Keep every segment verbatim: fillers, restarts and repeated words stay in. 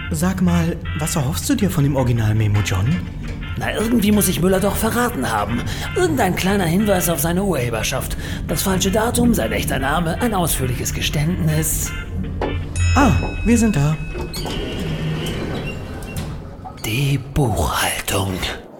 Sag mal, was erhoffst du dir von dem Original-Memo, John? Na, irgendwie muss ich Müller doch verraten haben. Irgendein kleiner Hinweis auf seine Urheberschaft. Das falsche Datum, sein echter Name, ein ausführliches Geständnis. Ah, wir sind da. Die Buchhaltung.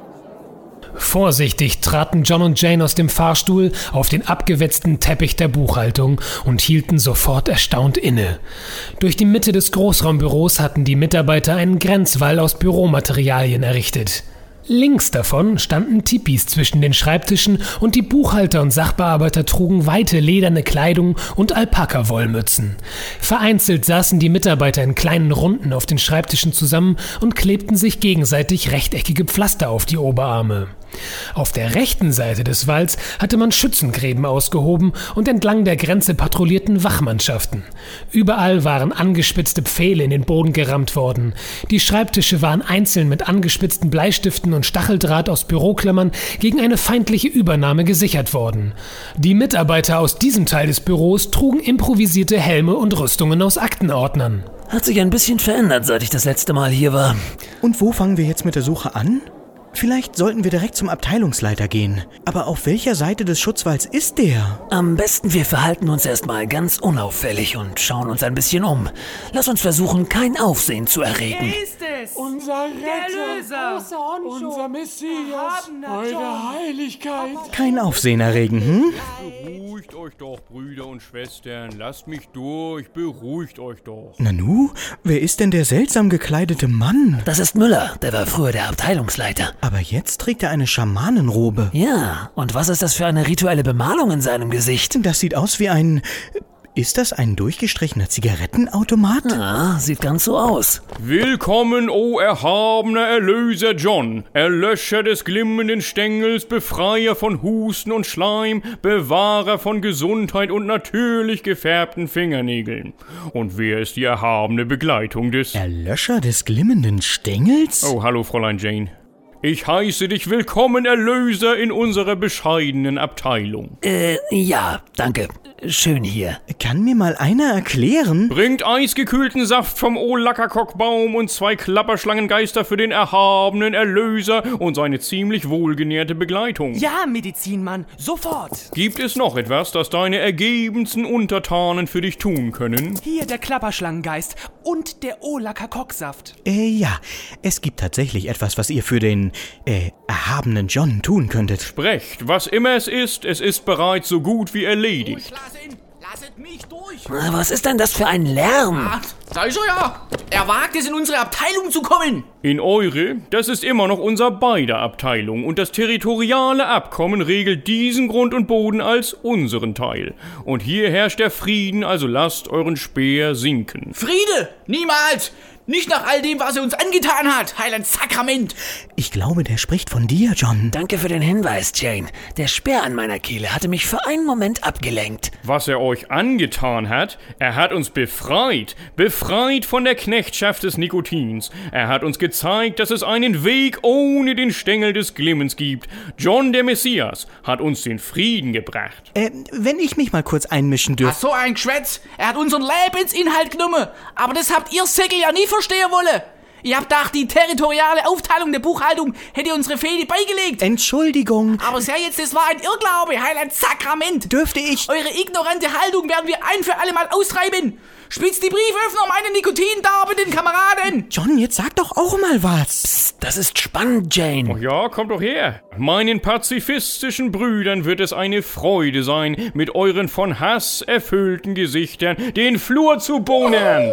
Vorsichtig traten John und Jane aus dem Fahrstuhl auf den abgewetzten Teppich der Buchhaltung und hielten sofort erstaunt inne. Durch die Mitte des Großraumbüros hatten die Mitarbeiter einen Grenzwall aus Büromaterialien errichtet. Links davon standen Tipis zwischen den Schreibtischen und die Buchhalter und Sachbearbeiter trugen weite lederne Kleidung und Alpaka-Wollmützen. Vereinzelt saßen die Mitarbeiter in kleinen Runden auf den Schreibtischen zusammen und klebten sich gegenseitig rechteckige Pflaster auf die Oberarme. Auf der rechten Seite des Walls hatte man Schützengräben ausgehoben und entlang der Grenze patrouillierten Wachmannschaften. Überall waren angespitzte Pfähle in den Boden gerammt worden. Die Schreibtische waren einzeln mit angespitzten Bleistiften und Stacheldraht aus Büroklammern gegen eine feindliche Übernahme gesichert worden. Die Mitarbeiter aus diesem Teil des Büros trugen improvisierte Helme und Rüstungen aus Aktenordnern. Hat sich ein bisschen verändert, seit ich das letzte Mal hier war. Und wo fangen wir jetzt mit der Suche an? Vielleicht sollten wir direkt zum Abteilungsleiter gehen. Aber auf welcher Seite des Schutzwalls ist der? Am besten wir verhalten uns erstmal ganz unauffällig und schauen uns ein bisschen um. Lass uns versuchen, kein Aufsehen zu erregen. Er ist es! Unser Retter! Löser. Unser Messias! Eure Heiligkeit! Kein Aufsehen erregen, hm? Beruhigt euch doch, Brüder und Schwestern. Lasst mich durch. Beruhigt euch doch. Nanu, wer ist denn der seltsam gekleidete Mann? Das ist Müller, der war früher der Abteilungsleiter. Aber jetzt trägt er eine Schamanenrobe. Ja, und was ist das für eine rituelle Bemalung in seinem Gesicht? Das sieht aus wie ein... Ist das ein durchgestrichener Zigarettenautomat? Ah, sieht ganz so aus. Willkommen, o erhabener Erlöser John, Erlöscher des glimmenden Stängels, Befreier von Husten und Schleim, Bewahrer von Gesundheit und natürlich gefärbten Fingernägeln. Und wer ist die erhabene Begleitung des... Erlöscher des glimmenden Stängels? Oh, hallo, Fräulein Jane. Ich heiße dich willkommen, Erlöser, in unserer bescheidenen Abteilung. Äh, ja, danke. Schön hier. Kann mir mal einer erklären? Bringt eisgekühlten Saft vom Ohlackerkockbaum und zwei Klapperschlangengeister für den erhabenen Erlöser und seine ziemlich wohlgenährte Begleitung. Ja, Medizinmann, sofort! Gibt es noch etwas, das deine ergebensten Untertanen für dich tun können? Hier der Klapperschlangengeist und der Ohlacker Kocksaft. Äh, ja. Es gibt tatsächlich etwas, was ihr für den, äh, erhabenen John tun könntet. Sprecht, was immer es ist, es ist bereits so gut wie erledigt. Lasset mich durch! Was ist denn das für ein Lärm? Ach, da ist er ja! Er wagt es, in unsere Abteilung zu kommen! In eure, das ist immer noch unser beider Abteilung und das territoriale Abkommen regelt diesen Grund und Boden als unseren Teil. Und hier herrscht der Frieden, also lasst euren Speer sinken. Friede! Niemals! Nicht nach all dem, was er uns angetan hat, Heiland Sakrament! Ich glaube, der spricht von dir, John. Danke für den Hinweis, Jane. Der Speer an meiner Kehle hatte mich für einen Moment abgelenkt. Was er euch angetan hat, er hat uns befreit, befreit von der Knechtschaft des Nikotins. Er hat uns gezeigt, dass es einen Weg ohne den Stängel des Glimmens gibt. John der Messias hat uns den Frieden gebracht. Äh, wenn ich mich mal kurz einmischen dürfte. Ach so ein Geschwätz! Er hat unseren Lebensinhalt genommen! Aber das habt ihr Säckel ja nie verstehen wollen! Ihr habt gedacht, die territoriale Aufteilung der Buchhaltung hätte unsere Fehde beigelegt. Entschuldigung. Aber sehr jetzt, das war ein Irrglaube, Heiland Sakrament. Dürfte ich... Eure ignorante Haltung werden wir ein für alle Mal austreiben. Spitzt die Brieföffner um einen nikotindarbenden Kameraden. John, jetzt sag doch auch mal was. Psst, das ist spannend, Jane. Ach ja, kommt doch her. Meinen pazifistischen Brüdern wird es eine Freude sein, mit euren von Hass erfüllten Gesichtern den Flur zu bohnen.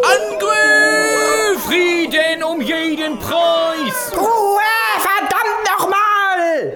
Angriff! Frieden um jeden Preis! Ruhe! Verdammt nochmal!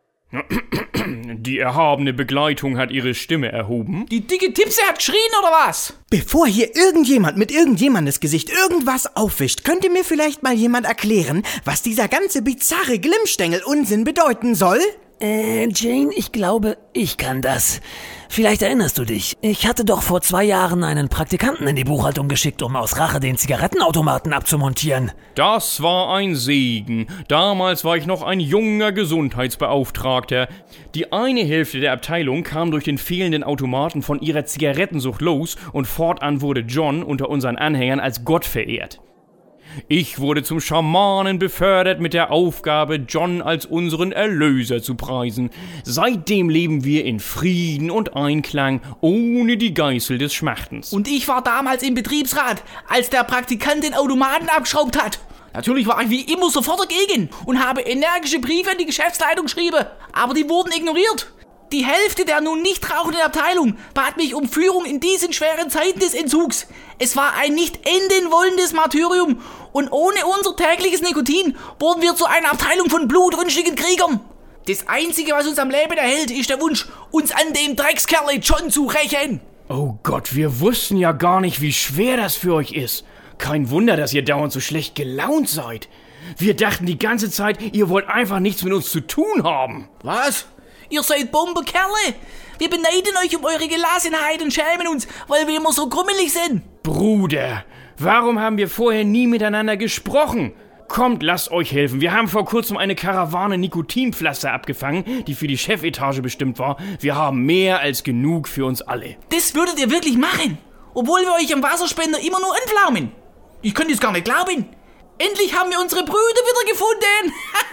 Die erhabene Begleitung hat ihre Stimme erhoben. Die dicke Tipse hat geschrien, oder was? Bevor hier irgendjemand mit irgendjemandes Gesicht irgendwas aufwischt, könnte mir vielleicht mal jemand erklären, was dieser ganze bizarre Glimmstängel-Unsinn bedeuten soll? Äh, Jane, ich glaube, ich kann das. Vielleicht erinnerst du dich. Ich hatte doch vor zwei Jahren einen Praktikanten in die Buchhaltung geschickt, um aus Rache den Zigarettenautomaten abzumontieren. Das war ein Segen. Damals war ich noch ein junger Gesundheitsbeauftragter. Die eine Hälfte der Abteilung kam durch den fehlenden Automaten von ihrer Zigarettensucht los und fortan wurde John unter unseren Anhängern als Gott verehrt. Ich wurde zum Schamanen befördert mit der Aufgabe, John als unseren Erlöser zu preisen. Seitdem leben wir in Frieden und Einklang, ohne die Geißel des Schmachtens. Und ich war damals im Betriebsrat, als der Praktikant den Automaten abgeschraubt hat. Natürlich war ich wie immer sofort dagegen und habe energische Briefe an die Geschäftsleitung geschrieben, aber die wurden ignoriert. Die Hälfte der nun nicht rauchenden Abteilung bat mich um Führung in diesen schweren Zeiten des Entzugs. Es war ein nicht enden wollendes Martyrium und ohne unser tägliches Nikotin wurden wir zu einer Abteilung von blutrünstigen Kriegern. Das Einzige, was uns am Leben erhält, ist der Wunsch, uns an dem Dreckskerl John zu rächen. Oh Gott, wir wussten ja gar nicht, wie schwer das für euch ist. Kein Wunder, dass ihr dauernd so schlecht gelaunt seid. Wir dachten die ganze Zeit, ihr wollt einfach nichts mit uns zu tun haben. Was? Ihr seid Bomberkerle. Wir beneiden euch um eure Gelassenheit und schämen uns, weil wir immer so grummelig sind. Bruder, warum haben wir vorher nie miteinander gesprochen? Kommt, lasst euch helfen. Wir haben vor kurzem eine Karawane Nikotinpflaster abgefangen, die für die Chefetage bestimmt war. Wir haben mehr als genug für uns alle. Das würdet ihr wirklich machen, obwohl wir euch am Wasserspender immer nur anpflaumen. Ich könnte es gar nicht glauben. Endlich haben wir unsere Brüder wieder gefunden.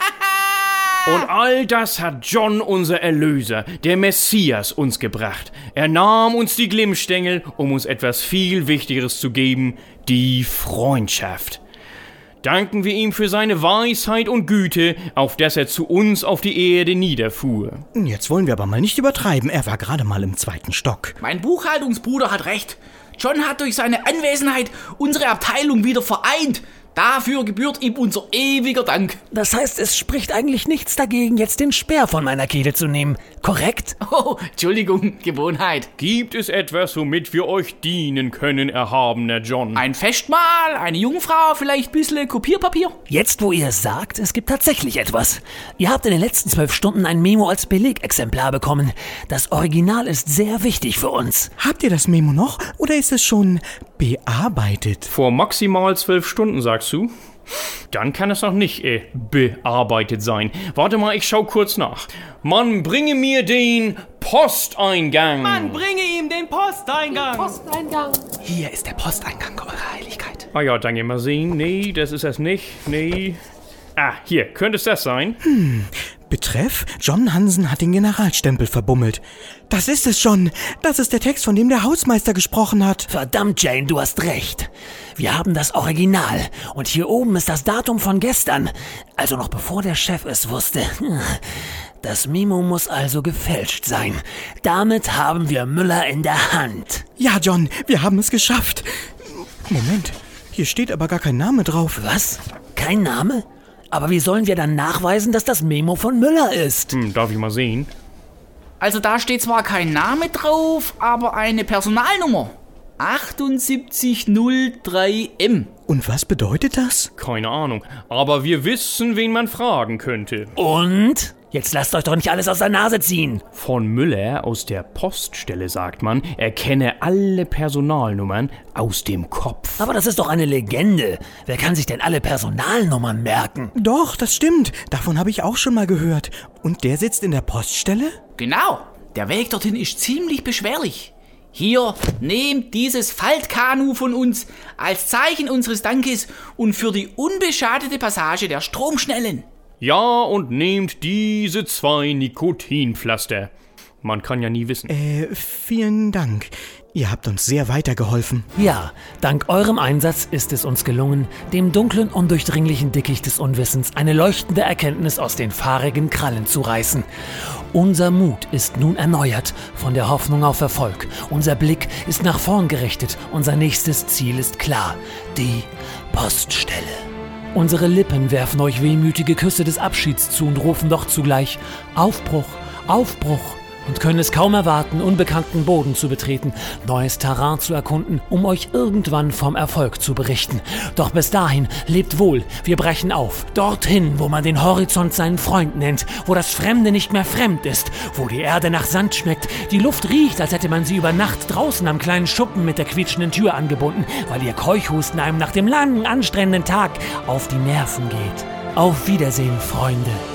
Und all das hat John, unser Erlöser, der Messias, uns gebracht. Er nahm uns die Glimmstängel, um uns etwas viel Wichtigeres zu geben, die Freundschaft. Danken wir ihm für seine Weisheit und Güte, auf dass er zu uns auf die Erde niederfuhr. Jetzt wollen wir aber mal nicht übertreiben. Er war gerade mal im zweiten Stock. Mein Buchhaltungsbruder hat recht. John hat durch seine Anwesenheit unsere Abteilung wieder vereint. Dafür gebührt ihm unser ewiger Dank. Das heißt, es spricht eigentlich nichts dagegen, jetzt den Speer von meiner Kehle zu nehmen, korrekt? Oh, Entschuldigung, Gewohnheit. Gibt es etwas, womit wir euch dienen können, erhabener John? Ein Festmahl, eine Jungfrau, vielleicht ein bisschen Kopierpapier? Jetzt, wo ihr es sagt, es gibt tatsächlich etwas. Ihr habt in den letzten zwölf Stunden ein Memo als Belegexemplar bekommen. Das Original ist sehr wichtig für uns. Habt ihr das Memo noch oder ist es schon bearbeitet? Vor maximal zwölf Stunden, sagst du? Dann kann es noch nicht äh, bearbeitet sein. Warte mal, ich schau kurz nach. Man bringe mir den Posteingang. Man bringe ihm den Posteingang. Posteingang. Hier ist der Posteingang, Eure Heiligkeit. Ah ja, danke, mal sehen. Nee, das ist es nicht. Nee. Ah, hier, könnte es das sein? Hm, Betreff, John Hansen hat den Generalstempel verbummelt. Das ist es schon. Das ist der Text, von dem der Hausmeister gesprochen hat. Verdammt, Jane, du hast recht. Wir haben das Original. Und hier oben ist das Datum von gestern. Also noch bevor der Chef es wusste. Das Memo muss also gefälscht sein. Damit haben wir Müller in der Hand. Ja, John, wir haben es geschafft. Moment, hier steht aber gar kein Name drauf. Was? Kein Name? Aber wie sollen wir dann nachweisen, dass das Memo von Müller ist? Hm, darf ich mal sehen? Also da steht zwar kein Name drauf, aber eine Personalnummer. achtundsiebzig null drei M. Und was bedeutet das? Keine Ahnung, aber wir wissen, wen man fragen könnte. Und? Jetzt lasst euch doch nicht alles aus der Nase ziehen. Von Müller aus der Poststelle sagt man, er kenne alle Personalnummern aus dem Kopf. Aber das ist doch eine Legende. Wer kann sich denn alle Personalnummern merken? Doch, das stimmt. Davon habe ich auch schon mal gehört. Und der sitzt in der Poststelle? Genau. Der Weg dorthin ist ziemlich beschwerlich. Hier, nehmt dieses Faltkanu von uns als Zeichen unseres Dankes und für die unbeschadete Passage der Stromschnellen. Ja, und nehmt diese zwei Nikotinpflaster. Man kann ja nie wissen. Äh, vielen Dank. Ihr habt uns sehr weitergeholfen. Ja, dank eurem Einsatz ist es uns gelungen, dem dunklen, undurchdringlichen Dickicht des Unwissens eine leuchtende Erkenntnis aus den fahrigen Krallen zu reißen. Unser Mut ist nun erneuert von der Hoffnung auf Erfolg. Unser Blick ist nach vorn gerichtet. Unser nächstes Ziel ist klar. Die Poststelle. Unsere Lippen werfen euch wehmütige Küsse des Abschieds zu und rufen doch zugleich Aufbruch, Aufbruch und können es kaum erwarten, unbekannten Boden zu betreten, neues Terrain zu erkunden, um euch irgendwann vom Erfolg zu berichten. Doch bis dahin lebt wohl, wir brechen auf. Dorthin, wo man den Horizont seinen Freund nennt, wo das Fremde nicht mehr fremd ist, wo die Erde nach Sand schmeckt, die Luft riecht, als hätte man sie über Nacht draußen am kleinen Schuppen mit der quietschenden Tür angebunden, weil ihr Keuchhusten einem nach dem langen, anstrengenden Tag auf die Nerven geht. Auf Wiedersehen, Freunde.